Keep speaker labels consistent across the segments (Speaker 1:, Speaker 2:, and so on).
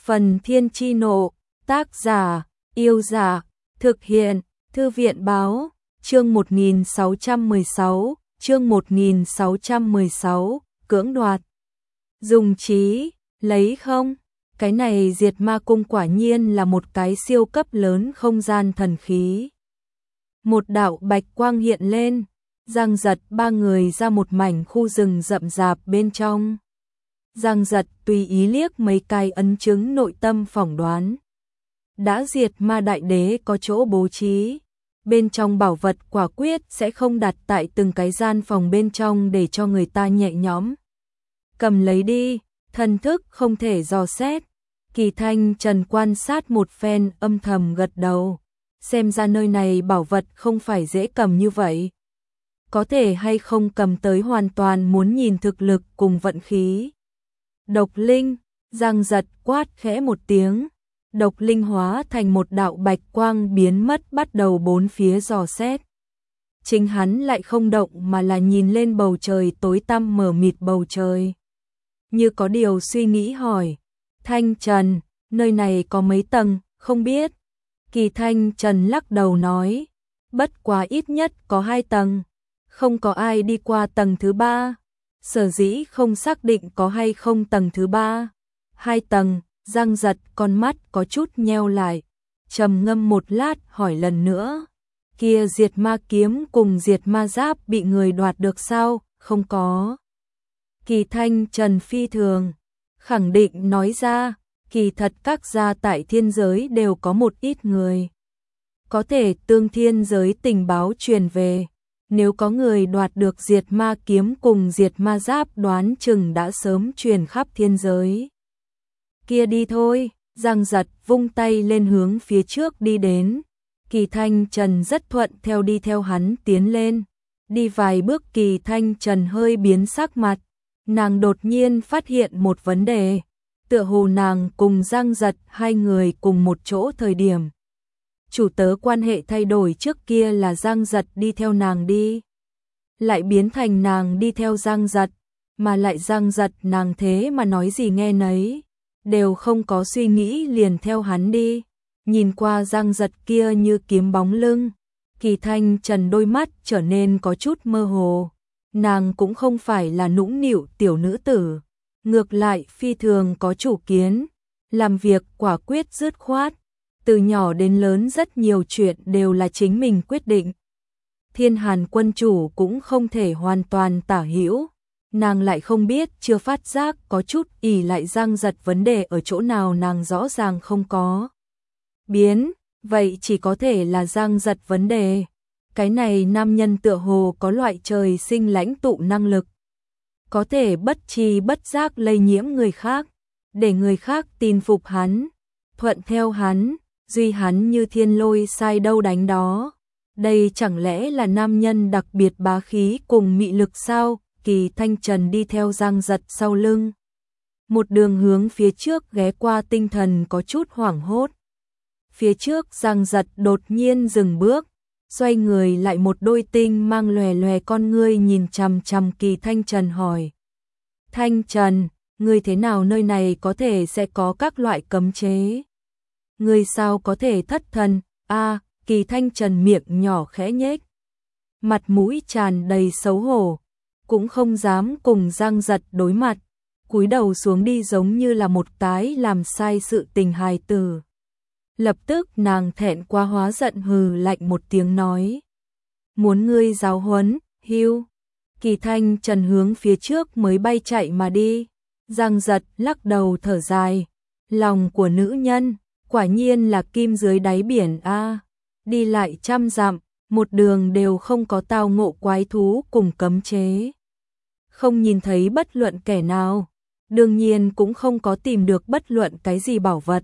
Speaker 1: Phần Thiên Chi Nộ, tác giả, Yêu Giả, thực hiện, Thư viện Báo, chương 1616, cưỡng đoạt. Dùng trí, lấy không? Cái này Diệt Ma Cung quả nhiên là một cái siêu cấp lớn không gian thần khí. Một đạo bạch quang hiện lên, Giang Giật ba người ra một mảnh khu rừng rậm rạp bên trong. Giang Giật tùy ý liếc mấy cái ấn chứng nội tâm phỏng đoán. Đã Diệt Ma Đại Đế có chỗ bố trí, bên trong bảo vật quả quyết sẽ không đặt tại từng cái gian phòng bên trong để cho người ta nhẹ nhõm. Cầm lấy đi, thần thức không thể dò xét. Kỳ Thanh Trần quan sát một phen âm thầm gật đầu. Xem ra nơi này bảo vật không phải dễ cầm như vậy. Có thể hay không cầm tới hoàn toàn muốn nhìn thực lực cùng vận khí. Độc linh, Giang Giật quát khẽ một tiếng. Độc linh hóa thành một đạo bạch quang biến mất bắt đầu bốn phía dò xét. Chính hắn lại không động mà là nhìn lên bầu trời tối tăm mờ mịt bầu trời. Như có điều suy nghĩ hỏi. Thanh Trần, nơi này có mấy tầng, không biết. Kỳ Thanh Trần lắc đầu nói. Bất quá ít nhất có 2 tầng. Không có ai đi qua tầng thứ 3. Sở dĩ không xác định có hay không tầng thứ 3. 2 tầng, Giang Giật con mắt có chút nheo lại. Trầm ngâm một lát hỏi lần nữa. Kia Diệt Ma kiếm cùng Diệt Ma giáp bị người đoạt được sao? Không có. Kỳ Thanh Trần phi thường khẳng định nói ra, kỳ thật các gia tại thiên giới đều có một ít người. Có thể tương thiên giới tình báo truyền về, nếu có người đoạt được Diệt Ma kiếm cùng Diệt Ma giáp đoán chừng đã sớm truyền khắp thiên giới. Kia đi thôi, Giang Giật vung tay lên hướng phía trước đi đến. Kỳ Thanh Trần rất thuận theo đi theo hắn tiến lên. Đi vài bước Kỳ Thanh Trần hơi biến sắc mặt. Nàng đột nhiên phát hiện một vấn đề. Tựa hồ nàng cùng Giang Giật hai người cùng một chỗ thời điểm. Chủ tớ quan hệ thay đổi, trước kia là Giang Giật đi theo nàng đi. Lại biến thành nàng đi theo Giang Giật. Mà lại Giang Giật nàng thế mà nói gì nghe nấy. Đều không có suy nghĩ liền theo hắn đi. Nhìn qua Giang Giật kia như kiếm bóng lưng. Kỳ Thanh Trần đôi mắt trở nên có chút mơ hồ. Nàng cũng không phải là nũng nịu tiểu nữ tử. Ngược lại phi thường có chủ kiến. Làm việc quả quyết dứt khoát. Từ nhỏ đến lớn rất nhiều chuyện đều là chính mình quyết định. Thiên Hàn quân chủ cũng không thể hoàn toàn tả hữu. Nàng lại không biết, chưa phát giác có chút ỷ lại Giang Giật, vấn đề ở chỗ nào nàng rõ ràng không có biến, vậy chỉ có thể là Giang Giật vấn đề. Cái này nam nhân tựa hồ có loại trời sinh lãnh tụ năng lực, có thể bất tri bất giác lây nhiễm người khác, để người khác tin phục hắn, thuận theo hắn, duy hắn như thiên lôi sai đâu đánh đó. Đây chẳng lẽ là nam nhân đặc biệt bá khí cùng mị lực sao? Kỳ Thanh Trần đi theo Giang Giật sau lưng. Một đường hướng phía trước ghé qua, tinh thần có chút hoảng hốt. Phía trước Giang Giật đột nhiên dừng bước, xoay người lại, một đôi tinh mang lòe lòe con ngươi nhìn chằm chằm Kỳ Thanh Trần hỏi. Thanh Trần, ngươi thế nào, nơi này có thể sẽ có các loại cấm chế? Ngươi sao có thể thất thần? Kỳ Thanh Trần miệng nhỏ khẽ nhếch, mặt mũi tràn đầy xấu hổ. Cũng không dám cùng Giang Giật đối mặt, cúi đầu xuống đi giống như là một cái làm sai sự tình hài tử. Lập tức nàng thẹn quá hóa giận hừ lạnh một tiếng nói. Muốn ngươi giáo huấn, hưu. Kỳ Thanh Trần hướng phía trước mới bay chạy mà đi. Giang Giật lắc đầu thở dài. Lòng của nữ nhân, quả nhiên là kim dưới đáy biển a. Đi lại 100 dặm, một đường đều không có tao ngộ quái thú cùng cấm chế. Không nhìn thấy bất luận kẻ nào, đương nhiên cũng không có tìm được bất luận cái gì bảo vật.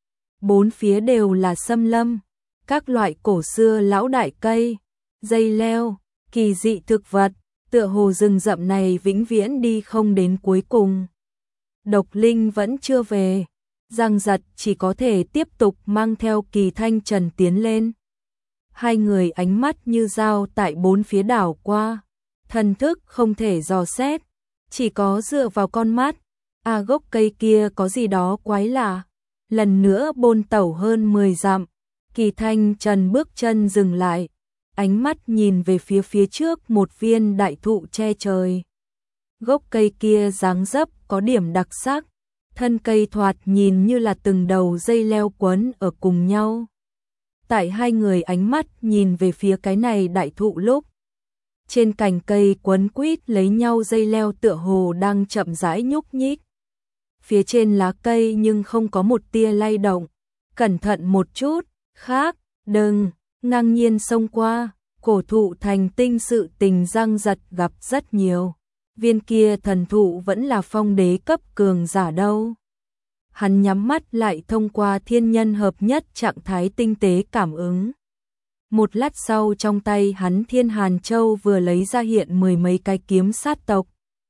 Speaker 1: Bốn phía đều là xâm lâm, các loại cổ xưa lão đại cây, dây leo, kỳ dị thực vật, tựa hồ rừng rậm này vĩnh viễn đi không đến cuối cùng. Độc linh vẫn chưa về, Giang Giật chỉ có thể tiếp tục mang theo Kỳ Thanh Trần tiến lên. Hai người ánh mắt như dao tại bốn phía đảo qua. Thần thức không thể dò xét, chỉ có dựa vào con mắt. Gốc cây kia có gì đó quái lạ. lần nữa bôn tẩu hơn 10 dặm. Kỳ Thanh Trần bước chân dừng lại, ánh mắt nhìn về phía trước một viên đại thụ che trời. Gốc cây kia dáng dấp có điểm đặc sắc, thân cây thoạt nhìn như là từng đầu dây leo quấn ở cùng nhau. Tại hai người ánh mắt nhìn về phía cái này đại thụ lúc, trên cành cây quấn quýt lấy nhau dây leo tựa hồ đang chậm rãi nhúc nhích. Phía trên lá cây nhưng không có một tia lay động. Cẩn thận một chút, khác, đừng, ngang nhiên xông qua, cổ thụ thành tinh sự tình Giang Giật gặp rất nhiều. Viên kia thần thụ vẫn là phong đế cấp cường giả đâu. Hắn nhắm mắt lại thông qua thiên nhân hợp nhất trạng thái tinh tế cảm ứng. Một lát sau trong tay hắn Thiên Hàn Châu vừa lấy ra hiện 10 mấy cái kiếm sát tộc.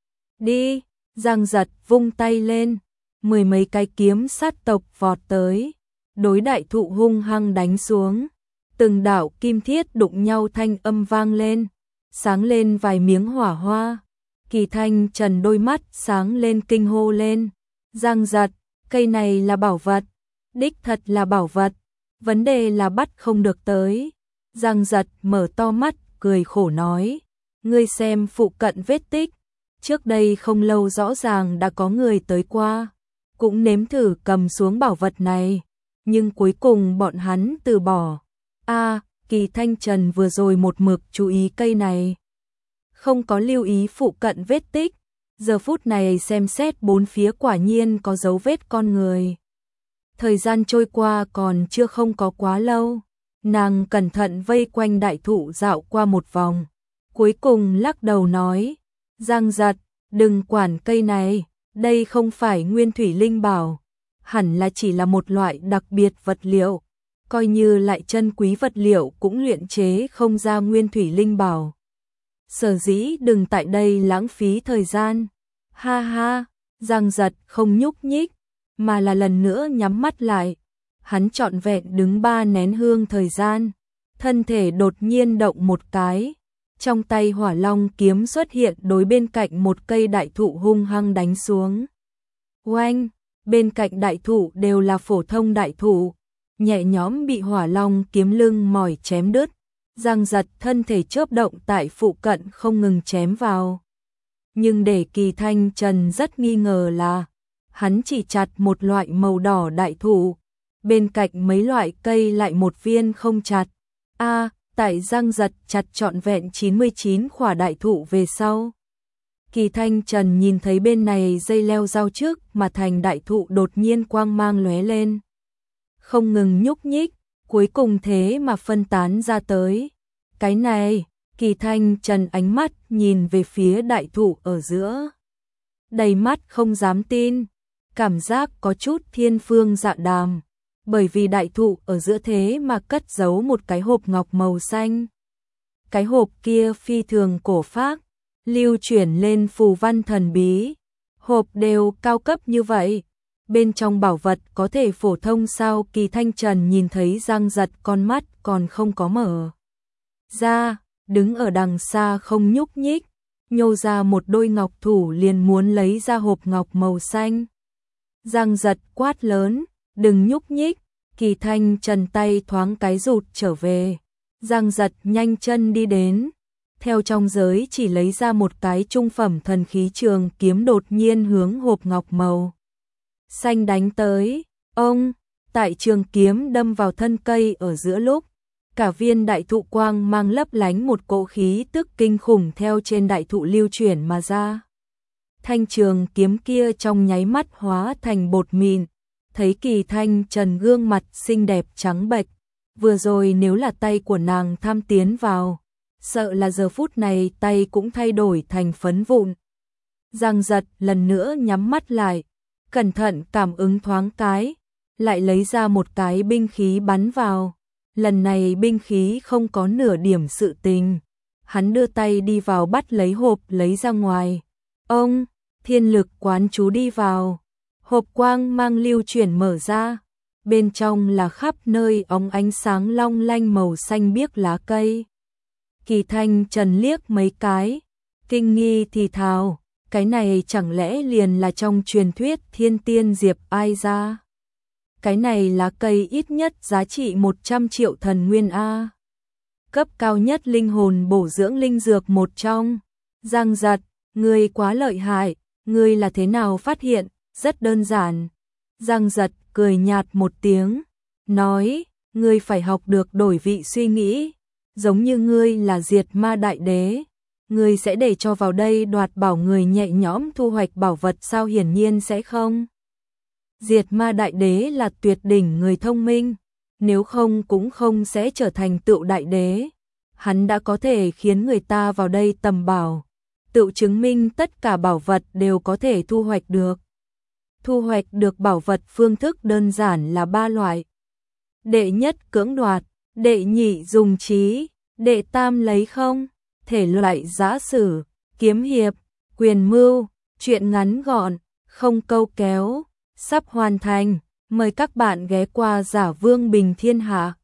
Speaker 1: Đi, Giang Giật vung tay lên, 10 mấy cái kiếm sát tộc vọt tới, đối đại thụ hung hăng đánh xuống. Từng đạo kim thiết đụng nhau thanh âm vang lên, sáng lên vài miếng hỏa hoa. Kỳ Thanh Trần đôi mắt sáng lên kinh hô lên. Giang Giật, cây này là bảo vật, đích thật là bảo vật, vấn đề là bắt không được tới. Giang Giật mở to mắt, cười khổ nói, ngươi xem phụ cận vết tích, trước đây không lâu rõ ràng đã có người tới qua, cũng nếm thử cầm xuống bảo vật này, nhưng cuối cùng bọn hắn từ bỏ. Kỳ Thanh Trần vừa rồi một mực chú ý cây này, không có lưu ý phụ cận vết tích, giờ phút này xem xét bốn phía quả nhiên có dấu vết con người. Thời gian trôi qua còn chưa không có quá lâu, nàng cẩn thận vây quanh đại thụ dạo qua một vòng, cuối cùng lắc đầu nói, Giang Giật, đừng quản cây này, đây không phải nguyên thủy linh bảo, hẳn là chỉ là một loại đặc biệt vật liệu, coi như lại chân quý vật liệu cũng luyện chế không ra nguyên thủy linh bảo. Sở dĩ đừng tại đây lãng phí thời gian. Ha ha, Giang Giật không nhúc nhích, mà là lần nữa nhắm mắt lại. Hắn trọn vẹn đứng 3 nén hương thời gian, thân thể đột nhiên động một cái, trong tay Hỏa Long kiếm xuất hiện đối bên cạnh một cây đại thụ hung hăng đánh xuống. Oanh, bên cạnh đại thụ đều là phổ thông đại thụ, nhẹ nhõm bị Hỏa Long kiếm lưng mỏi chém đứt. Giang Giật thân thể chớp động tại phụ cận không ngừng chém vào. Nhưng để Kỳ Thanh Trần rất nghi ngờ là, hắn chỉ chặt một loại màu đỏ đại thụ, bên cạnh mấy loại cây lại một viên không chặt. Tại Giang Giật chặt trọn vẹn 99 khỏa đại thụ về sau. Kỳ Thanh Trần nhìn thấy bên này dây leo giao trước mà thành đại thụ đột nhiên quang mang lóe lên, không ngừng nhúc nhích, cuối cùng thế mà phân tán ra tới. Cái này, Kỳ Thanh Trần ánh mắt nhìn về phía đại thụ ở giữa, đầy mắt không dám tin, cảm giác có chút thiên phương dạ đàm, bởi vì đại thụ ở giữa thế mà cất giấu một cái hộp ngọc màu xanh. Cái hộp kia phi thường cổ phác, lưu chuyển lên phù văn thần bí, hộp đều cao cấp như vậy, bên trong bảo vật có thể phổ thông sao? Kỳ Thanh Trần nhìn thấy Giang Giật con mắt còn không có mở ra, đứng ở đằng xa không nhúc nhích, nhô ra một đôi ngọc thủ liền muốn lấy ra hộp ngọc màu xanh. Giang Giật quát lớn, đừng nhúc nhích. Kỳ Thanh Trần tay thoáng cái rụt trở về. Giang Giật nhanh chân đi đến, theo trong giới chỉ lấy ra một cái trung phẩm thần khí trường kiếm, đột nhiên hướng hộp ngọc màu xanh đánh tới. Ông, tại trường kiếm đâm vào thân cây ở giữa lúc, cả viên đại thụ quang mang lấp lánh, một cỗ khí tức kinh khủng theo trên đại thụ lưu chuyển mà ra. Thanh trường kiếm kia trong nháy mắt hóa thành bột mịn. Thấy Kỳ Thanh Trần gương mặt xinh đẹp trắng bệch, vừa rồi nếu là tay của nàng tham tiến vào, sợ là giờ phút này tay cũng thay đổi thành phấn vụn. Giang Giật lần nữa nhắm mắt lại, cẩn thận cảm ứng thoáng cái, lại lấy ra một cái binh khí bắn vào. Lần này binh khí không có nửa điểm sự tình. Hắn đưa tay đi vào bắt lấy hộp lấy ra ngoài. Ông, thiên lực quán chú đi vào. Hộp quang mang lưu chuyển mở ra. Bên trong là khắp nơi óng ánh sáng long lanh màu xanh biếc lá cây. Kỳ Thanh Trần liếc mấy cái, kinh nghi thì thào, cái này chẳng lẽ liền là trong truyền thuyết Thiên Tiên Diệp Ai ra? cái này lá cây ít nhất giá trị 100 triệu thần nguyên A. Cấp cao nhất linh hồn bổ dưỡng linh dược một trong. Giang Giật, ngươi quá lợi hại, ngươi là thế nào phát hiện, rất đơn giản. Giang Giật cười nhạt một tiếng, nói, ngươi phải học được đổi vị suy nghĩ, giống như ngươi là diệt ma đại đế. Ngươi sẽ để cho vào đây đoạt bảo người nhẹ nhõm thu hoạch bảo vật sao? Hiển nhiên sẽ không. Diệt ma đại đế là tuyệt đỉnh người thông minh, nếu không cũng không sẽ trở thành tựu đại đế. Hắn đã có thể khiến người ta vào đây tầm bảo, tự chứng minh tất cả bảo vật đều có thể thu hoạch được. Thu hoạch được bảo vật phương thức đơn giản là 3 loại. Đệ nhất cưỡng đoạt, đệ nhị dùng trí, đệ tam lấy không. Thể loại giã sử, kiếm hiệp, quyền mưu, truyện ngắn gọn, không câu kéo, sắp hoàn thành. Mời các bạn ghé qua Giả Vương Bình Thiên Hạ.